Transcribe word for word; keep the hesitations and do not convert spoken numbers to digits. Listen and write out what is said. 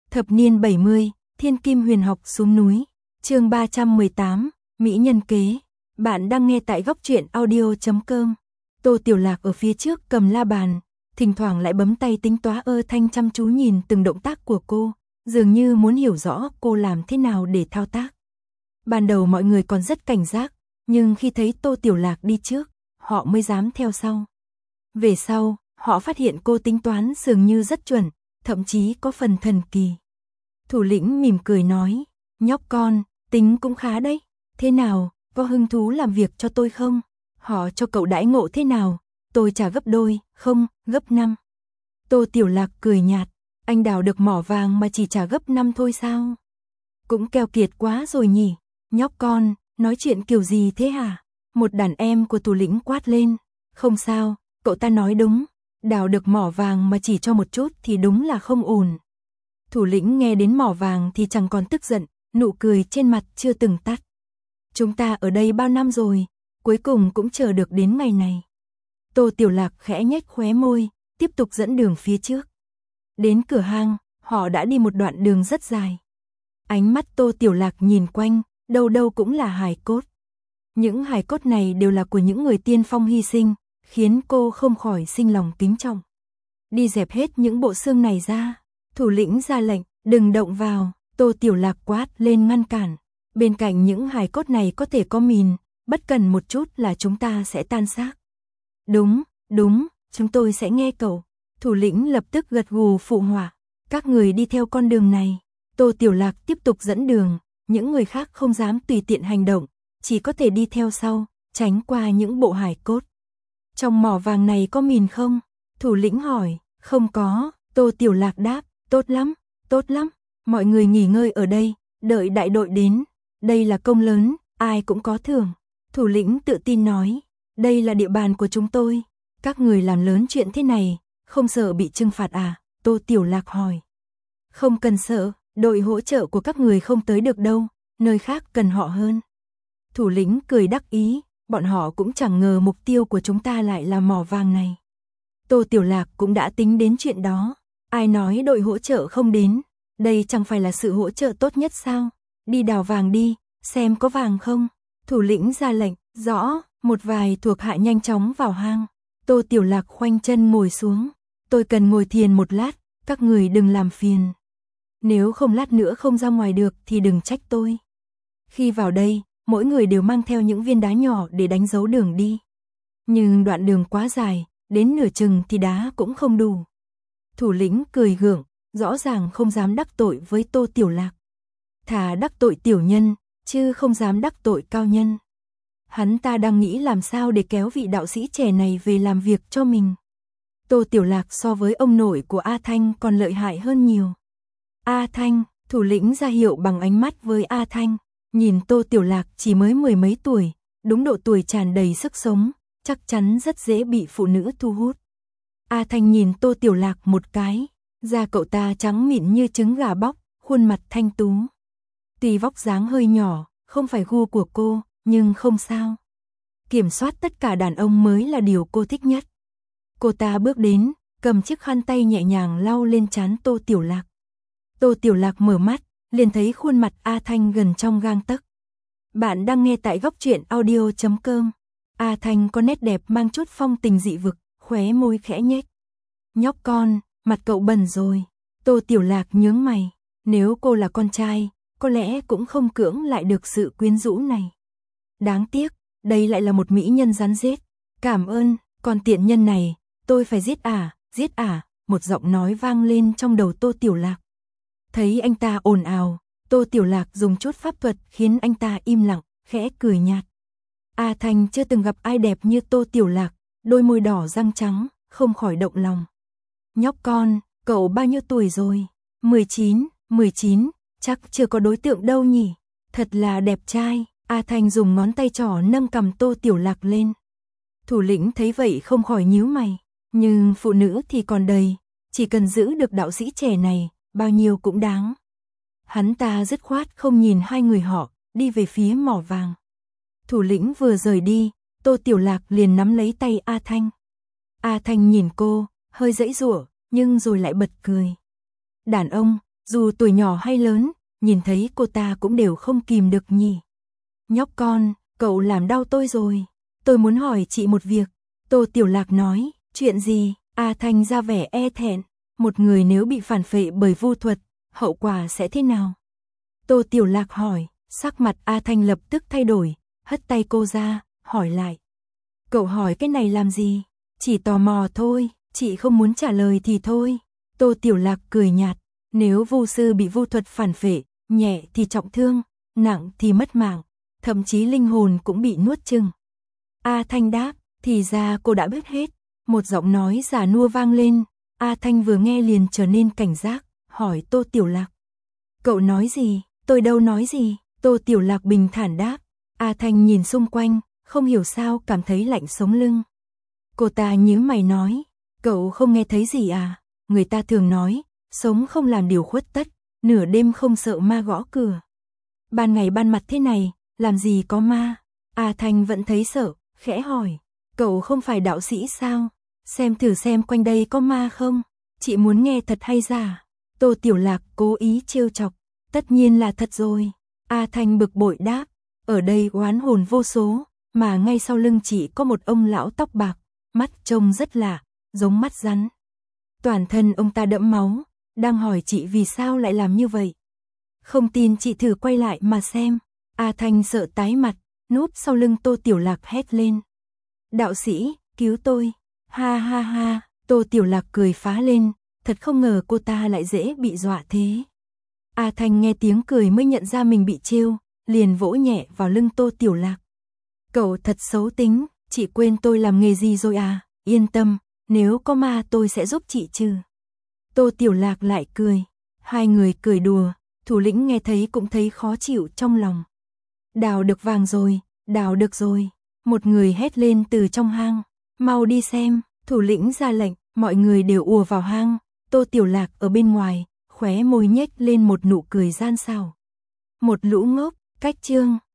Thập niên bảy mươi, Thiên Kim Huyền Học xuống núi. Chương ba trăm mười tám, Mỹ nhân kế. Bạn đang nghe tại góc truyện audio chấm com. Tô Tiểu Lạc ở phía trước cầm la bàn, thỉnh thoảng lại bấm tay tính toán ơ thanh chăm chú nhìn từng động tác của cô, dường như muốn hiểu rõ cô làm thế nào để thao tác. Ban đầu mọi người còn rất cảnh giác, nhưng khi thấy Tô Tiểu Lạc đi trước, họ mới dám theo sau. Về sau, họ phát hiện cô tính toán dường như rất chuẩn, thậm chí có phần thần kỳ. Thủ lĩnh mỉm cười nói, nhóc con, tính cũng khá đấy, thế nào, có hứng thú làm việc cho tôi không? Họ cho cậu đãi ngộ thế nào? Tôi trả gấp đôi, không, gấp năm. Tô Tiểu Lạc cười nhạt, anh đào được mỏ vàng mà chỉ trả gấp năm thôi sao? Cũng keo kiệt quá rồi nhỉ, nhóc con, nói chuyện kiểu gì thế hả? Một đàn em của thủ lĩnh quát lên, không sao, cậu ta nói đúng, đào được mỏ vàng mà chỉ cho một chút thì đúng là không ổn. Thủ lĩnh nghe đến mỏ vàng thì chẳng còn tức giận, nụ cười trên mặt chưa từng tắt. Chúng ta ở đây bao năm rồi, cuối cùng cũng chờ được đến ngày này. Tô Tiểu Lạc khẽ nhếch khóe môi, tiếp tục dẫn đường phía trước. Đến cửa hang, họ đã đi một đoạn đường rất dài. Ánh mắt Tô Tiểu Lạc nhìn quanh, đâu đâu cũng là hài cốt. Những hài cốt này đều là của những người tiên phong hy sinh, khiến cô không khỏi sinh lòng kính trọng. Đi dẹp hết những bộ xương này ra. Thủ lĩnh ra lệnh, đừng động vào. Tô Tiểu Lạc quát lên ngăn cản. Bên cạnh những hài cốt này có thể có mìn, bất cần một chút là chúng ta sẽ tan xác. Đúng, đúng, chúng tôi sẽ nghe cậu. Thủ lĩnh lập tức gật gù phụ họa. Các người đi theo con đường này. Tô Tiểu Lạc tiếp tục dẫn đường, những người khác không dám tùy tiện hành động, chỉ có thể đi theo sau, tránh qua những bộ hài cốt. Trong mỏ vàng này có mìn không? Thủ lĩnh hỏi. Không có. Tô Tiểu Lạc đáp. Tốt lắm, tốt lắm. Mọi người nghỉ ngơi ở đây, đợi đại đội đến. Đây là công lớn, ai cũng có thưởng. Thủ lĩnh tự tin nói. Đây là địa bàn của chúng tôi. Các người làm lớn chuyện thế này, không sợ bị trừng phạt à? Tô Tiểu Lạc hỏi. Không cần sợ, đội hỗ trợ của các người không tới được đâu, nơi khác cần họ hơn. Thủ lĩnh cười đắc ý, bọn họ cũng chẳng ngờ mục tiêu của chúng ta lại là mỏ vàng này. Tô Tiểu Lạc cũng đã tính đến chuyện đó. Ai nói đội hỗ trợ không đến, đây chẳng phải là sự hỗ trợ tốt nhất sao? Đi đào vàng đi, xem có vàng không? Thủ lĩnh ra lệnh, rõ, một vài thuộc hạ nhanh chóng vào hang. Tô Tiểu Lạc khoanh chân ngồi xuống. Tôi cần ngồi thiền một lát, các người đừng làm phiền. Nếu không lát nữa không ra ngoài được thì đừng trách tôi. Khi vào đây, mỗi người đều mang theo những viên đá nhỏ để đánh dấu đường đi. Nhưng đoạn đường quá dài, đến nửa chừng thì đá cũng không đủ. Thủ lĩnh cười gượng, rõ ràng không dám đắc tội với Tô Tiểu Lạc. Thà đắc tội tiểu nhân, chứ không dám đắc tội cao nhân. Hắn ta đang nghĩ làm sao để kéo vị đạo sĩ trẻ này về làm việc cho mình. Tô Tiểu Lạc so với ông nội của A Thanh còn lợi hại hơn nhiều. A Thanh, thủ lĩnh ra hiệu bằng ánh mắt với A Thanh. Nhìn Tô Tiểu Lạc chỉ mới mười mấy tuổi, đúng độ tuổi tràn đầy sức sống, chắc chắn rất dễ bị phụ nữ thu hút. A Thanh nhìn Tô Tiểu Lạc một cái, da cậu ta trắng mịn như trứng gà bóc, khuôn mặt thanh tú. Tuy vóc dáng hơi nhỏ, không phải gu của cô, nhưng không sao. Kiểm soát tất cả đàn ông mới là điều cô thích nhất. Cô ta bước đến, cầm chiếc khăn tay nhẹ nhàng lau lên trán Tô Tiểu Lạc. Tô Tiểu Lạc mở mắt, liền thấy khuôn mặt A Thanh gần trong gang tấc. Bạn đang nghe tại góc truyện audio chấm com. A Thanh có nét đẹp mang chút phong tình dị vực, khóe môi khẽ nhếch. Nhóc con, mặt cậu bẩn rồi. Tô Tiểu Lạc nhướng mày. Nếu cô là con trai, có lẽ cũng không cưỡng lại được sự quyến rũ này. Đáng tiếc, đây lại là một mỹ nhân rắn rết. Cảm ơn, con tiện nhân này, tôi phải giết à, giết à, một giọng nói vang lên trong đầu Tô Tiểu Lạc. Thấy anh ta ồn ào, Tô Tiểu Lạc dùng chút pháp thuật khiến anh ta im lặng, khẽ cười nhạt. A Thanh chưa từng gặp ai đẹp như Tô Tiểu Lạc, đôi môi đỏ răng trắng, không khỏi động lòng. Nhóc con, cậu bao nhiêu tuổi rồi? mười chín, mười chín, chắc chưa có đối tượng đâu nhỉ? Thật là đẹp trai. A Thanh dùng ngón tay trỏ nâng cằm Tô Tiểu Lạc lên. Thủ lĩnh thấy vậy không khỏi nhíu mày. Nhưng phụ nữ thì còn đầy, chỉ cần giữ được đạo sĩ trẻ này, bao nhiêu cũng đáng. Hắn ta dứt khoát không nhìn hai người họ, đi về phía mỏ vàng. Thủ lĩnh vừa rời đi, Tô Tiểu Lạc liền nắm lấy tay A Thanh. A Thanh nhìn cô, hơi giãy giụa, nhưng rồi lại bật cười. Đàn ông, Dù tuổi nhỏ hay lớn, nhìn thấy cô ta cũng đều không kìm được nhỉ. Nhóc con, cậu làm đau tôi rồi. Tôi muốn hỏi chị một việc. Tô Tiểu Lạc nói, chuyện gì? A Thanh ra vẻ e thẹn. Một người nếu bị phản phệ bởi vu thuật, hậu quả sẽ thế nào? Tô Tiểu Lạc hỏi, sắc mặt A Thanh lập tức thay đổi, hất tay cô ra, hỏi lại. Cậu hỏi cái này làm gì? Chỉ tò mò thôi, chị không muốn trả lời thì thôi. Tô Tiểu Lạc cười nhạt, nếu vu sư bị vu thuật phản phệ, nhẹ thì trọng thương, nặng thì mất mạng, thậm chí linh hồn cũng bị nuốt chửng. A Thanh đáp, thì ra cô đã biết hết. Một giọng nói già nua vang lên, A Thanh vừa nghe liền trở nên cảnh giác, hỏi Tô Tiểu Lạc. Cậu nói gì? Tôi đâu nói gì? Tô Tiểu Lạc bình thản đáp. A Thanh nhìn xung quanh, không hiểu sao cảm thấy lạnh sống lưng. Cô ta nhíu mày nói, cậu không nghe thấy gì à? Người ta thường nói, sống không làm điều khuất tất, nửa đêm không sợ ma gõ cửa. Ban ngày ban mặt thế này, làm gì có ma? A Thanh vẫn thấy sợ, khẽ hỏi, cậu không phải đạo sĩ sao? Xem thử xem quanh đây có ma không? Chị muốn nghe thật hay giả? Tô Tiểu Lạc cố ý trêu chọc, tất nhiên là thật rồi. A Thanh bực bội đáp, ở đây oán hồn vô số, mà ngay sau lưng chị có một ông lão tóc bạc, mắt trông rất lạ, giống mắt rắn. Toàn thân ông ta đẫm máu, đang hỏi chị vì sao lại làm như vậy. Không tin chị thử quay lại mà xem. A Thanh sợ tái mặt, núp sau lưng Tô Tiểu Lạc hét lên. Đạo sĩ, cứu tôi. Ha ha ha, Tô Tiểu Lạc cười phá lên, thật không ngờ cô ta lại dễ bị dọa thế. A Thanh nghe tiếng cười mới nhận ra mình bị trêu, liền vỗ nhẹ vào lưng Tô Tiểu Lạc. Cậu thật xấu tính, chị quên tôi làm nghề gì rồi à? Yên tâm, nếu có ma tôi sẽ giúp chị trừ. Tô Tiểu Lạc lại cười, hai người cười đùa, thủ lĩnh nghe thấy cũng thấy khó chịu trong lòng. Đào được vàng rồi, đào được rồi. Một người hét lên từ trong hang, mau đi xem. Thủ lĩnh ra lệnh, mọi người đều ùa vào hang. Tô Tiểu Lạc ở bên ngoài, khóe môi nhếch lên một nụ cười gian xảo. Một lũ ngốc, cách chương.